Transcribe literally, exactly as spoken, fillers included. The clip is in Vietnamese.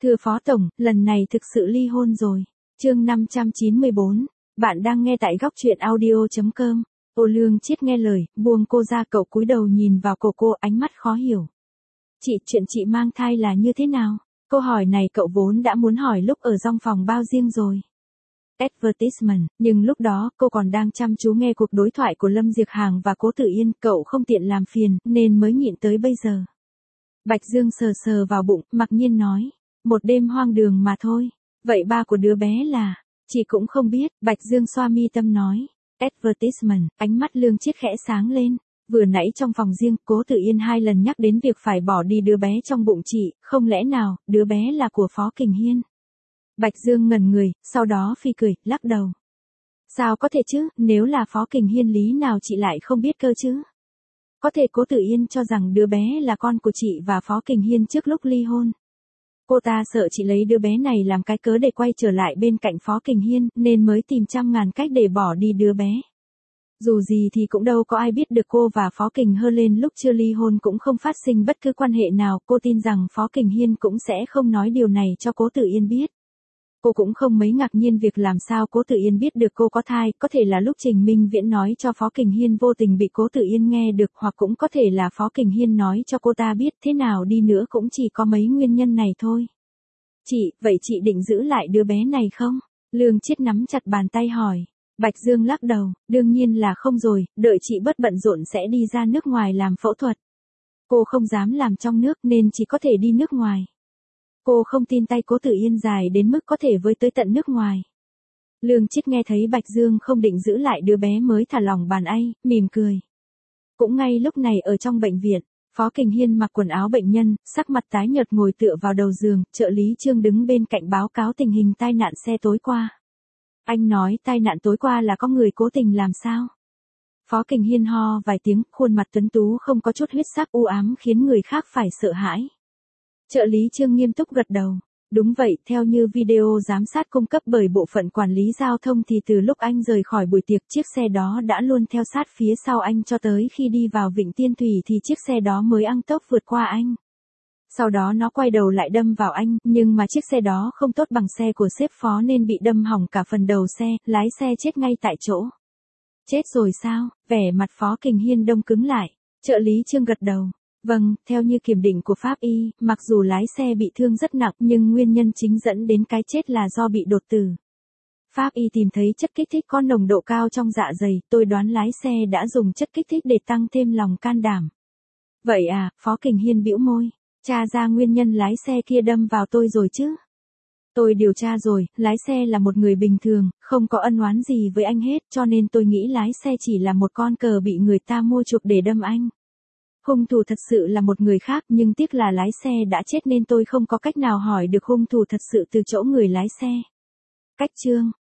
Thưa Phó Tổng, lần này thực sự ly hôn rồi. Chương năm trăm chín mươi bốn. Bạn đang nghe tại góc truyện audio chấm com. Ô Lương Chiết nghe lời, buông cô ra, cậu cúi đầu nhìn vào cổ cô, ánh mắt khó hiểu. Chị, chuyện chị mang thai là như thế nào? Câu hỏi này cậu vốn đã muốn hỏi lúc ở trong phòng bao riêng rồi. Advertisement, nhưng lúc đó cô còn đang chăm chú nghe cuộc đối thoại của Lâm Diệc Hàng và Cố Tử Yên, cậu không tiện làm phiền, nên mới nhịn tới bây giờ. Bạch Dương sờ sờ vào bụng, mặc nhiên nói, một đêm hoang đường mà thôi. Vậy ba của đứa bé là, chị cũng không biết, Bạch Dương xoa mi tâm nói. Advertisement, ánh mắt Lương Chiết khẽ sáng lên. Vừa nãy trong phòng riêng, Cố Tử Yên hai lần nhắc đến việc phải bỏ đi đứa bé trong bụng chị, không lẽ nào, đứa bé là của Phó Kình Hiên? Bạch Dương ngẩn người, sau đó phi cười, lắc đầu. Sao có thể chứ, nếu là Phó Kình Hiên lý nào chị lại không biết cơ chứ? Có thể Cố Tử Yên cho rằng đứa bé là con của chị và Phó Kình Hiên trước lúc ly hôn. Cô ta sợ chị lấy đứa bé này làm cái cớ để quay trở lại bên cạnh Phó Kình Hiên, nên mới tìm trăm ngàn cách để bỏ đi đứa bé. Dù gì thì cũng đâu có ai biết được cô và Phó Kình Hơ lên lúc chưa ly hôn cũng không phát sinh bất cứ quan hệ nào, cô tin rằng Phó Kình Hiên cũng sẽ không nói điều này cho Cố Tử Yên biết. Cô cũng không mấy ngạc nhiên việc làm sao Cố Tử Yên biết được cô có thai, có thể là lúc Trình Minh Viễn nói cho Phó Kình Hiên vô tình bị Cố Tử Yên nghe được, hoặc cũng có thể là Phó Kình Hiên nói cho cô ta biết, thế nào đi nữa cũng chỉ có mấy nguyên nhân này thôi. Chị, vậy chị định giữ lại đứa bé này không? Lương Chiết nắm chặt bàn tay hỏi. Bạch Dương lắc đầu, đương nhiên là không rồi, đợi chị bớt bận rộn sẽ đi ra nước ngoài làm phẫu thuật. Cô không dám làm trong nước nên chỉ có thể đi nước ngoài. Cô không tin tay Cố Tử Yên dài đến mức có thể với tới tận nước ngoài. Lương Chiết nghe thấy Bạch Dương không định giữ lại đứa bé mới thả lỏng bàn tay, mỉm cười. Cũng ngay lúc này ở trong bệnh viện, Phó Kình Hiên mặc quần áo bệnh nhân, sắc mặt tái nhợt ngồi tựa vào đầu giường, trợ lý Trương đứng bên cạnh báo cáo tình hình tai nạn xe tối qua. Anh nói tai nạn tối qua là có người cố tình làm sao? Phó Kình Hiên ho vài tiếng, khuôn mặt tuấn tú không có chút huyết sắc u ám khiến người khác phải sợ hãi. Trợ lý Trương nghiêm túc gật đầu. Đúng vậy, theo như video giám sát cung cấp bởi bộ phận quản lý giao thông thì từ lúc anh rời khỏi buổi tiệc, chiếc xe đó đã luôn theo sát phía sau anh cho tới khi đi vào Vịnh Tiên Thủy thì chiếc xe đó mới tăng tốc vượt qua anh. Sau đó nó quay đầu lại đâm vào anh, nhưng mà chiếc xe đó không tốt bằng xe của sếp Phó nên bị đâm hỏng cả phần đầu xe, lái xe chết ngay tại chỗ. Chết rồi sao? Vẻ mặt Phó Kình Hiên đông cứng lại. Trợ lý Trương gật đầu. Vâng, theo như kiểm định của pháp y, mặc dù lái xe bị thương rất nặng nhưng nguyên nhân chính dẫn đến cái chết là do bị đột tử. Pháp y tìm thấy chất kích thích có nồng độ cao trong dạ dày, tôi đoán lái xe đã dùng chất kích thích để tăng thêm lòng can đảm. Vậy à, Phó Kình Hiên bĩu môi, tra ra nguyên nhân lái xe kia đâm vào tôi rồi chứ? Tôi điều tra rồi, lái xe là một người bình thường, không có ân oán gì với anh hết, cho nên tôi nghĩ lái xe chỉ là một con cờ bị người ta mua chuộc để đâm anh. Hung thủ thật sự là một người khác, nhưng tiếc là lái xe đã chết nên tôi không có cách nào hỏi được hung thủ thật sự từ chỗ người lái xe. Cách Trương,